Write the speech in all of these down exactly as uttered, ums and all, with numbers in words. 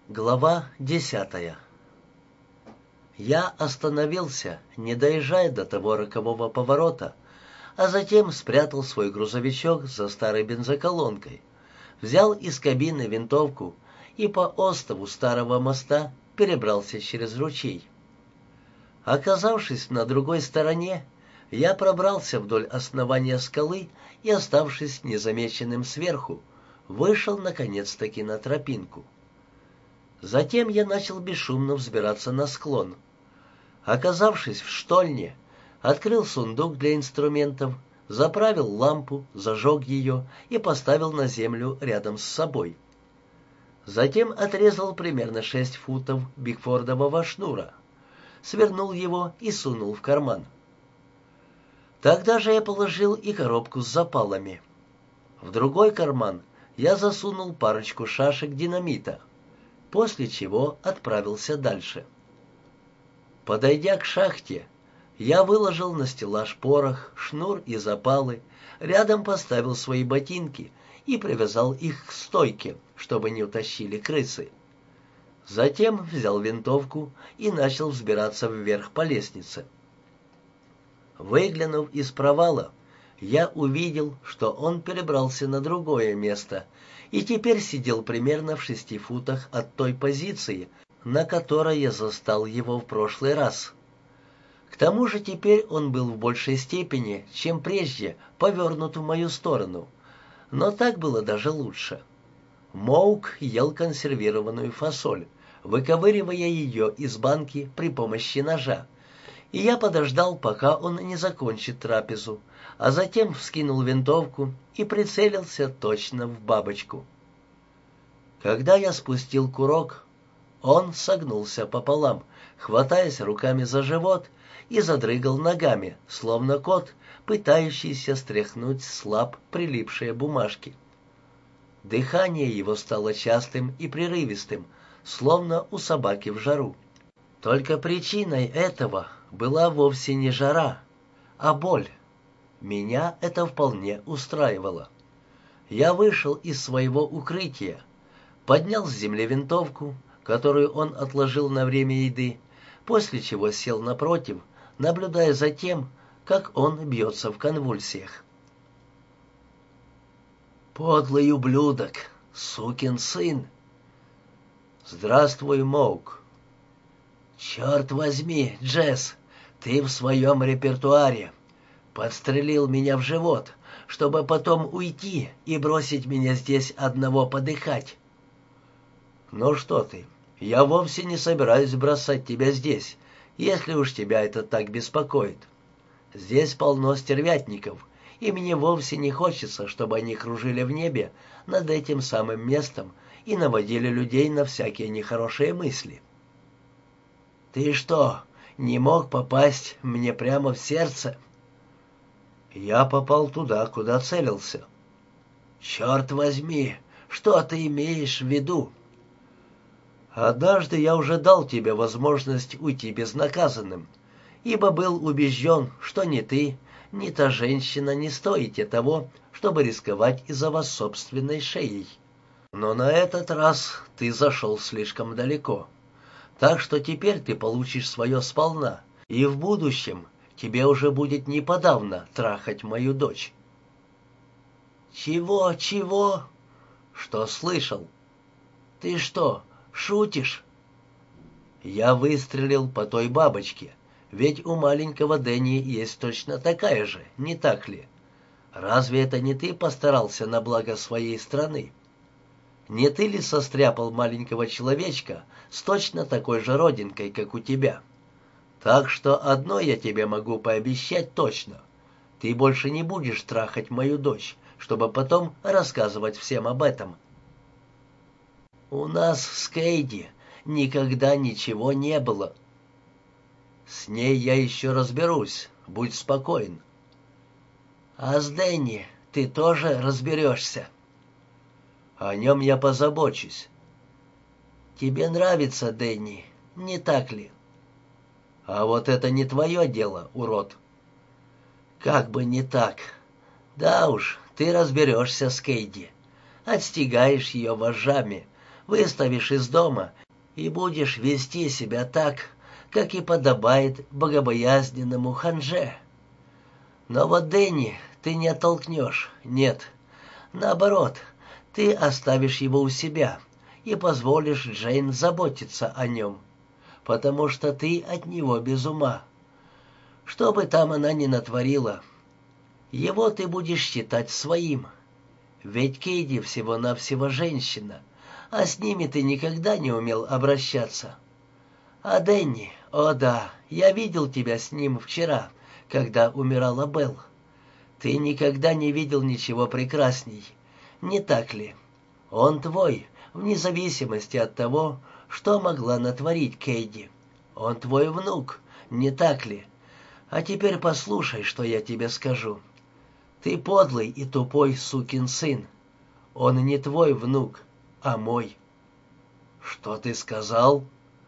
Глава десятая. Я остановился, не доезжая до того рокового поворота, а затем спрятал свой грузовичок за старой бензоколонкой, взял из кабины винтовку и по остову старого моста перебрался через ручей. Оказавшись на другой стороне, я пробрался вдоль основания скалы и, оставшись незамеченным сверху, вышел наконец-таки на тропинку. Затем я начал бесшумно взбираться на склон. Оказавшись в штольне, открыл сундук для инструментов, заправил лампу, зажег ее и поставил на землю рядом с собой. Затем отрезал примерно шесть футов бигфордового шнура, свернул его и сунул в карман. Тогда же я положил и коробку с запалами. В другой карман я засунул парочку шашек динамита, после чего отправился дальше. Подойдя к шахте, я выложил на стеллаж порох, шнур и запалы, рядом поставил свои ботинки и привязал их к стойке, чтобы не утащили крысы. Затем взял винтовку и начал взбираться вверх по лестнице. Выглянув из провала, я увидел, что он перебрался на другое место и теперь сидел примерно в шести футах от той позиции, на которой я застал его в прошлый раз. К тому же теперь он был в большей степени, чем прежде, повернут в мою сторону, но так было даже лучше. Моук ел консервированную фасоль, выковыривая ее из банки при помощи ножа, и я подождал, пока он не закончит трапезу, а затем вскинул винтовку и прицелился точно в бабочку. Когда я спустил курок, он согнулся пополам, хватаясь руками за живот, и задрыгал ногами, словно кот, пытающийся стряхнуть с лап прилипшие бумажки. Дыхание его стало частым и прерывистым, словно у собаки в жару. Только причиной этого была вовсе не жара, а боль. Меня это вполне устраивало. Я вышел из своего укрытия, поднял с земли винтовку, которую он отложил на время еды, после чего сел напротив, наблюдая за тем, как он бьется в конвульсиях. «Подлый ублюдок! Сукин сын!» «Здравствуй, Моук!» «Черт возьми, Джесс, ты в своем репертуаре! Подстрелил меня в живот, чтобы потом уйти и бросить меня здесь одного подыхать!» «Ну что ты, я вовсе не собираюсь бросать тебя здесь, если уж тебя это так беспокоит. Здесь полно стервятников, и мне вовсе не хочется, чтобы они кружили в небе над этим самым местом и наводили людей на всякие нехорошие мысли». «Ты что, не мог попасть мне прямо в сердце?» «Я попал туда, куда целился». «Черт возьми, что ты имеешь в виду?» «Однажды я уже дал тебе возможность уйти безнаказанным, ибо был убежден, что ни ты, ни та женщина не стоите того, чтобы рисковать из-за вас собственной шеей. Но на этот раз ты зашел слишком далеко, так что теперь ты получишь свое сполна, и в будущем тебе уже будет не подавно трахать мою дочь». «Чего, чего?» «Что слышал?» «Ты что, шутишь?» «Я выстрелил по той бабочке, ведь у маленького Дэнни есть точно такая же, не так ли? Разве это не ты постарался на благо своей страны? Не ты ли состряпал маленького человечка с точно такой же родинкой, как у тебя? Так что одно я тебе могу пообещать точно. Ты больше не будешь трахать мою дочь, чтобы потом рассказывать всем об этом». «У нас с Кейди никогда ничего не было». «С ней я еще разберусь, будь спокоен». «А с Дэнни ты тоже разберешься?» «О нем я позабочусь». «Тебе нравится Дэнни, не так ли?» «А вот это не твое дело, урод». «Как бы не так. Да уж, ты разберешься с Кейди. Отстигаешь ее вожжами, выставишь из дома и будешь вести себя так, как и подобает богобоязненному ханже. Но вот Дэнни ты не оттолкнешь, нет. Наоборот, ты оставишь его у себя и позволишь Джейн заботиться о нем, потому что ты от него без ума. Что бы там она ни натворила, его ты будешь считать своим. Ведь Кейди всего-навсего женщина, а с ними ты никогда не умел обращаться. А Дэнни, о да, я видел тебя с ним вчера, когда умирала Белл. Ты никогда не видел ничего прекрасней, не так ли? Он твой, вне зависимости от того, что могла натворить Кейди. Он твой внук, не так ли? А теперь послушай, что я тебе скажу. Ты подлый и тупой сукин сын. Он не твой внук, а мой. Что ты сказал?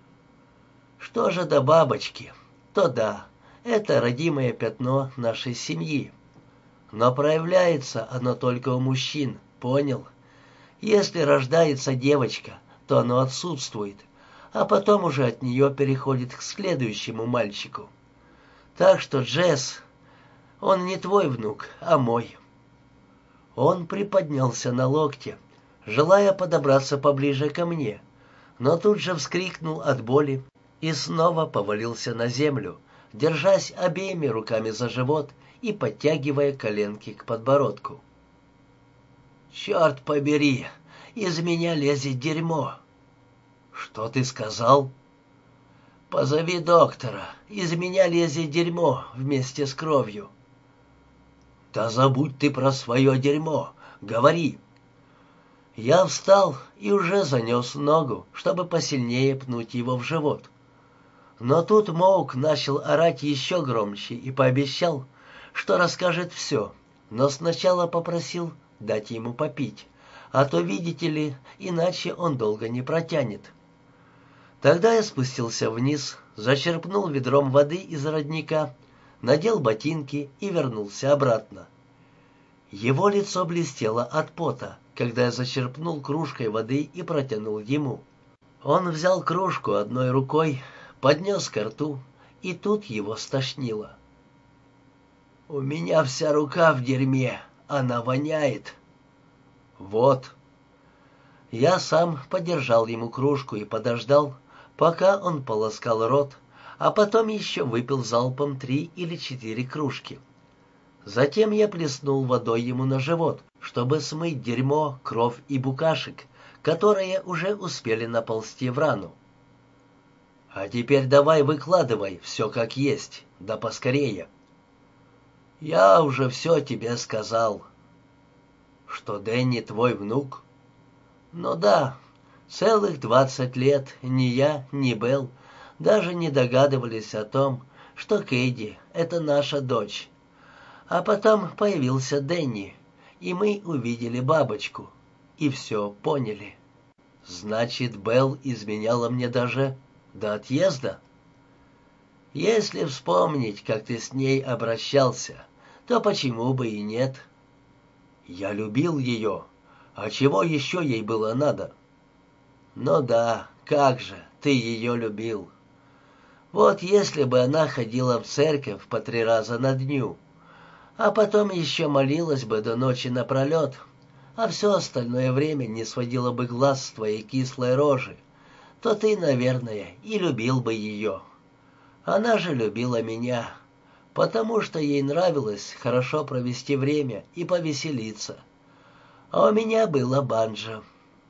Что же до бабочки? То да, это родимое пятно нашей семьи. Но проявляется оно только у мужчин, понял? Если рождается девочка, то оно отсутствует, а потом уже от нее переходит к следующему мальчику. Так что, Джесс, он не твой внук, а мой. Он приподнялся на локте, желая подобраться поближе ко мне, но тут же вскрикнул от боли и снова повалился на землю, держась обеими руками за живот и подтягивая коленки к подбородку. «Черт побери, из меня лезет дерьмо!» «Что ты сказал?» «Позови доктора, из меня лезет дерьмо вместе с кровью». «Да забудь ты про свое дерьмо, говори». Я встал и уже занес ногу, чтобы посильнее пнуть его в живот. Но тут Моук начал орать еще громче и пообещал, что расскажет все, но сначала попросил дать ему попить, а то, видите ли, иначе он долго не протянет. Тогда я спустился вниз, зачерпнул ведром воды из родника, надел ботинки и вернулся обратно. Его лицо блестело от пота, когда я зачерпнул кружкой воды и протянул ему. Он взял кружку одной рукой, поднес ко рту, и тут его стошнило. «У меня вся рука в дерьме, она воняет». «Вот». Я сам подержал ему кружку и подождал, пока он полоскал рот, а потом еще выпил залпом три или четыре кружки. Затем я плеснул водой ему на живот, чтобы смыть дерьмо, кровь и букашек, которые уже успели наползти в рану. «А теперь давай выкладывай все как есть, да поскорее». «Я уже все тебе сказал». «Что Дэнни твой внук?» «Ну да, целых двадцать лет ни я, ни Белл даже не догадывались о том, что Кейди — это наша дочь. А потом появился Дэнни, и мы увидели бабочку, и все поняли. Значит, Белл изменяла мне даже до отъезда? Если вспомнить, как ты с ней обращался, то почему бы и нет? Я любил ее, а чего еще ей было надо? Ну да, как же, ты ее любил. Вот если бы она ходила в церковь по три раза на дню, а потом еще молилась бы до ночи напролет, а все остальное время не сводила бы глаз с твоей кислой рожи, то ты, наверное, и любил бы ее. Она же любила меня, потому что ей нравилось хорошо провести время и повеселиться. А у меня было банджо.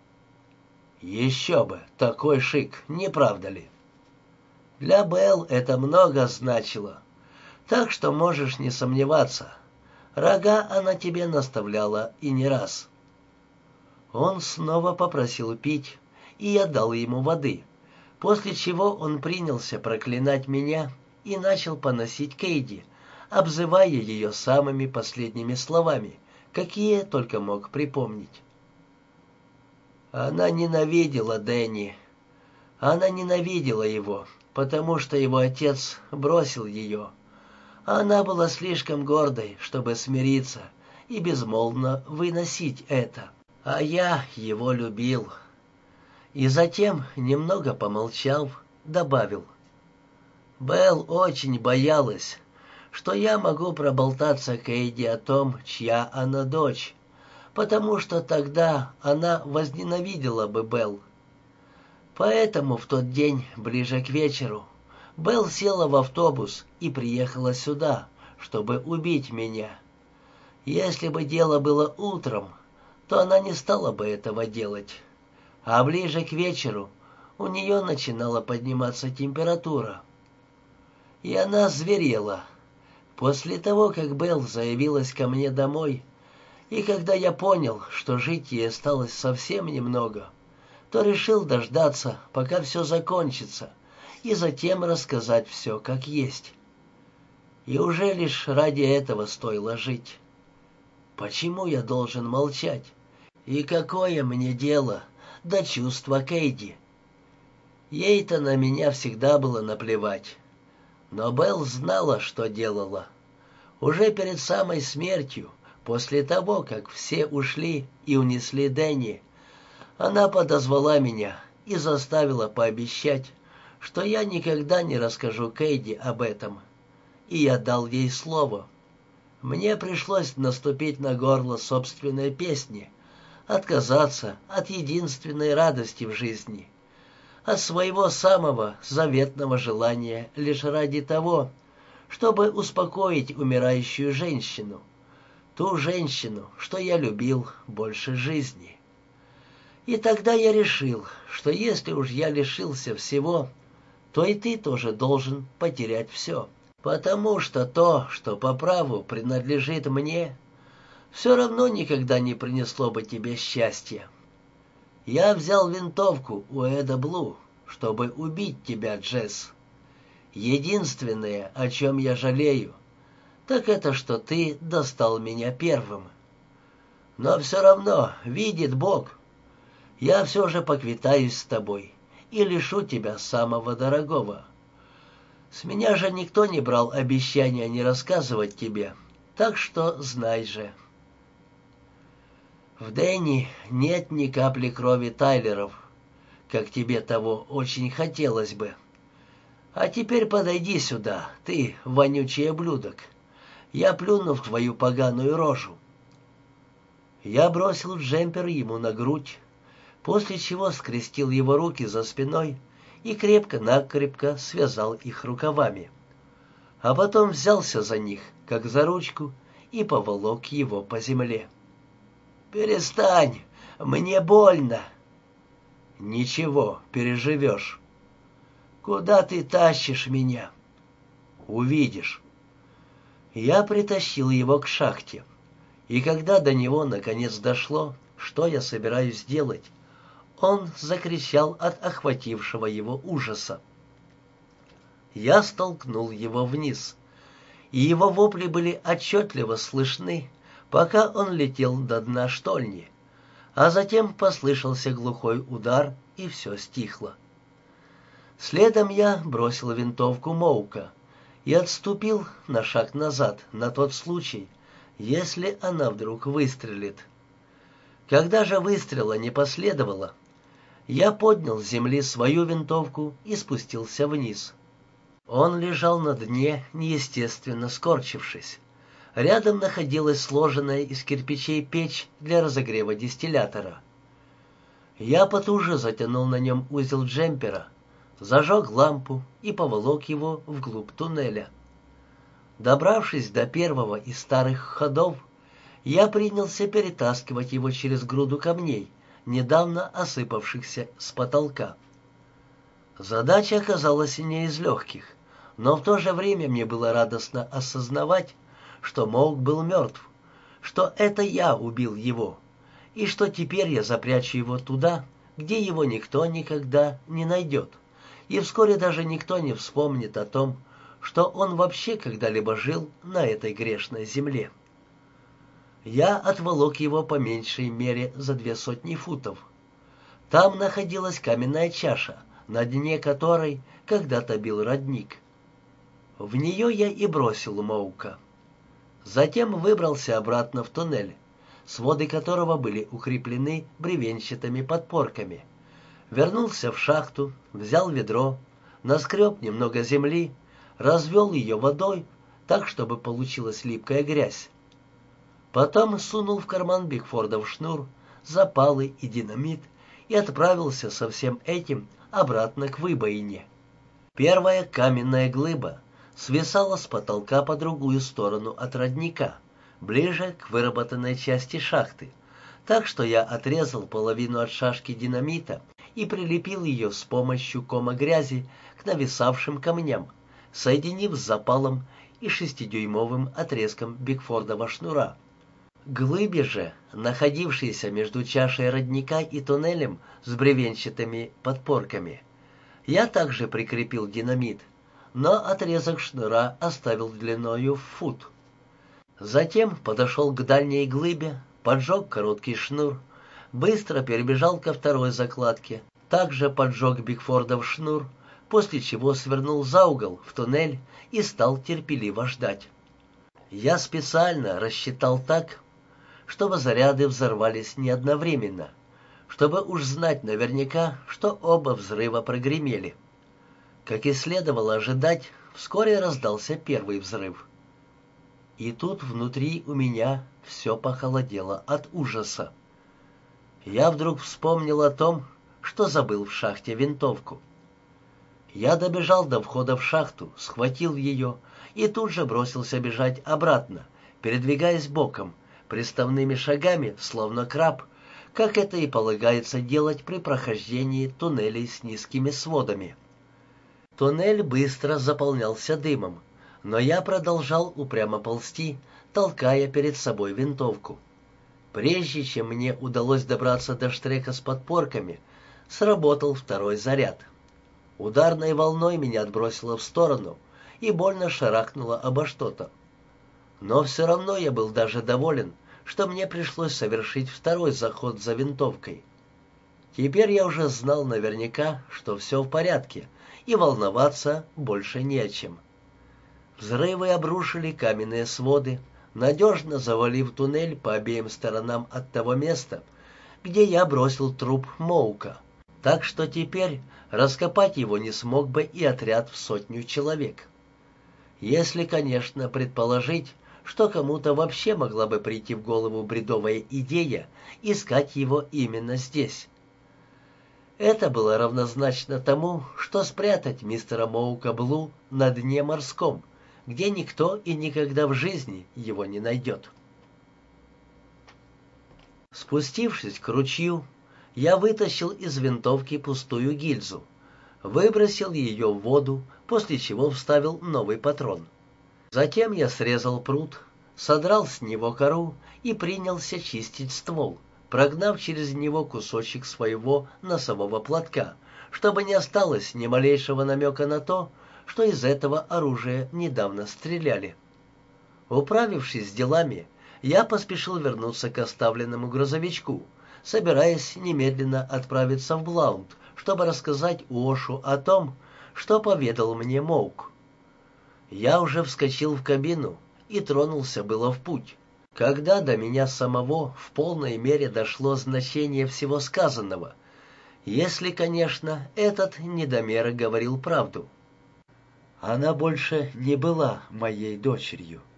Еще бы, такой шик, не правда ли? Для Белл это много значило, так что можешь не сомневаться. Рога она тебе наставляла и не раз. Он снова попросил пить, и я дал ему воды, после чего он принялся проклинать меня и начал поносить Кейди, обзывая ее самыми последними словами, какие только мог припомнить. Она ненавидела Дэнни. Она ненавидела его, потому что его отец бросил ее. Она была слишком гордой, чтобы смириться и безмолвно выносить это. А я его любил. И затем, немного помолчав, добавил: «Белл очень боялась, что я могу проболтаться Кейди о том, чья она дочь, потому что тогда она возненавидела бы Белл. Поэтому в тот день, ближе к вечеру, Белл села в автобус и приехала сюда, чтобы убить меня. Если бы дело было утром, то она не стала бы этого делать. А ближе к вечеру у нее начинала подниматься температура. И она зверела. После того, как Белл заявилась ко мне домой, и когда я понял, что жить ей осталось совсем немного, то решил дождаться, пока все закончится, и затем рассказать все как есть. И уже лишь ради этого стоило жить. Почему я должен молчать? И какое мне дело до чувства Кейди? Ей-то на меня всегда было наплевать. Но Белл знала, что делала. Уже перед самой смертью, после того, как все ушли и унесли Дэнни, она подозвала меня и заставила пообещать, что я никогда не расскажу Кейди об этом. И я дал ей слово. Мне пришлось наступить на горло собственной песни, отказаться от единственной радости в жизни, от своего самого заветного желания лишь ради того, чтобы успокоить умирающую женщину, ту женщину, что я любил больше жизни. И тогда я решил, что если уж я лишился всего, то и ты тоже должен потерять все. Потому что то, что по праву принадлежит мне, все равно никогда не принесло бы тебе счастья. Я взял винтовку у Эда Блу, чтобы убить тебя, Джесс. Единственное, о чем я жалею, так это, что ты достал меня первым. Но все равно, видит Бог, я все же поквитаюсь с тобой и лишу тебя самого дорогого. С меня же никто не брал обещания не рассказывать тебе, так что знай же. В Дэнни нет ни капли крови Тайлеров, как тебе того очень хотелось бы. А теперь подойди сюда, ты, вонючий ублюдок. Я плюну в твою поганую рожу». Я бросил джемпер ему на грудь, после чего скрестил его руки за спиной и крепко-накрепко связал их рукавами. А потом взялся за них, как за ручку, и поволок его по земле. «Перестань! Мне больно!» «Ничего, переживешь». «Куда ты тащишь меня?» «Увидишь». Я притащил его к шахте, и когда до него наконец дошло, что я собираюсь делать, он закричал от охватившего его ужаса. Я столкнул его вниз, и его вопли были отчетливо слышны, пока он летел до дна штольни, а затем послышался глухой удар, и все стихло. Следом я бросил винтовку Моука и отступил на шаг назад на тот случай, если она вдруг выстрелит. Когда же выстрела не последовало, я поднял с земли свою винтовку и спустился вниз. Он лежал на дне, неестественно скорчившись. Рядом находилась сложенная из кирпичей печь для разогрева дистиллятора. Я потуже затянул на нем узел джемпера, зажег лампу и поволок его вглубь туннеля. Добравшись до первого из старых ходов, я принялся перетаскивать его через груду камней, недавно осыпавшихся с потолка. Задача оказалась не из легких, но в то же время мне было радостно осознавать, что Моук был мертв, что это я убил его, и что теперь я запрячу его туда, где его никто никогда не найдет, и вскоре даже никто не вспомнит о том, что он вообще когда-либо жил на этой грешной земле. Я отволок его по меньшей мере за две сотни футов. Там находилась каменная чаша, на дне которой когда-то бил родник. В нее я и бросил Моука. Затем выбрался обратно в туннель, своды которого были укреплены бревенчатыми подпорками, Вернулся в шахту, взял ведро, наскреб немного земли, развел ее водой, так, чтобы получилась липкая грязь. Потом сунул в карман Бигфордов шнур, запалы и динамит и отправился со всем этим обратно к выбоине. Первая каменная глыба свисала с потолка по другую сторону от родника, ближе к выработанной части шахты, так что я отрезал половину от шашки динамита и прилепил ее с помощью кома грязи к нависавшим камням, соединив с запалом и шестидюймовым отрезком Бигфордова шнура. Глыбе же, находившейся между чашей родника и туннелем с бревенчатыми подпорками, я также прикрепил динамит, но отрезок шнура оставил длиною в фут. Затем подошел к дальней глыбе, поджег короткий шнур, быстро перебежал ко второй закладке, также поджег Бигфордов шнур, после чего свернул за угол в туннель и стал терпеливо ждать. Я специально рассчитал так, чтобы заряды взорвались не одновременно, чтобы уж знать наверняка, что оба взрыва прогремели. Как и следовало ожидать, вскоре раздался первый взрыв. И тут внутри у меня все похолодело от ужаса. Я вдруг вспомнил о том, что забыл в шахте винтовку. Я добежал до входа в шахту, схватил ее и тут же бросился бежать обратно, передвигаясь боком, приставными шагами, словно краб, как это и полагается делать при прохождении туннелей с низкими сводами. Туннель быстро заполнялся дымом, но я продолжал упрямо ползти, толкая перед собой винтовку. Прежде чем мне удалось добраться до штрека с подпорками, сработал второй заряд. Ударной волной меня отбросило в сторону и больно шарахнуло обо что-то. Но все равно я был даже доволен, что мне пришлось совершить второй заход за винтовкой. Теперь я уже знал наверняка, что все в порядке, и волноваться больше не о чем. Взрывы обрушили каменные своды, надежно завалив туннель по обеим сторонам от того места, где я бросил труп Моука, так что теперь раскопать его не смог бы и отряд в сотню человек. Если, конечно, предположить, что кому-то вообще могла бы прийти в голову бредовая идея искать его именно здесь. Это было равнозначно тому, что спрятать мистера Моука Блу на дне морском, где никто и никогда в жизни его не найдет. Спустившись к ручью, я вытащил из винтовки пустую гильзу, выбросил ее в воду, после чего вставил новый патрон. Затем я срезал прут, содрал с него кору и принялся чистить ствол, прогнав через него кусочек своего носового платка, чтобы не осталось ни малейшего намека на то, что из этого оружия недавно стреляли. Управившись с делами, я поспешил вернуться к оставленному грузовичку, собираясь немедленно отправиться в Блаунд, чтобы рассказать Уошу о том, что поведал мне Моук. Я уже вскочил в кабину и тронулся было в путь, когда до меня самого в полной мере дошло значение всего сказанного, если, конечно, этот недомерок говорил правду. Она больше не была моей дочерью.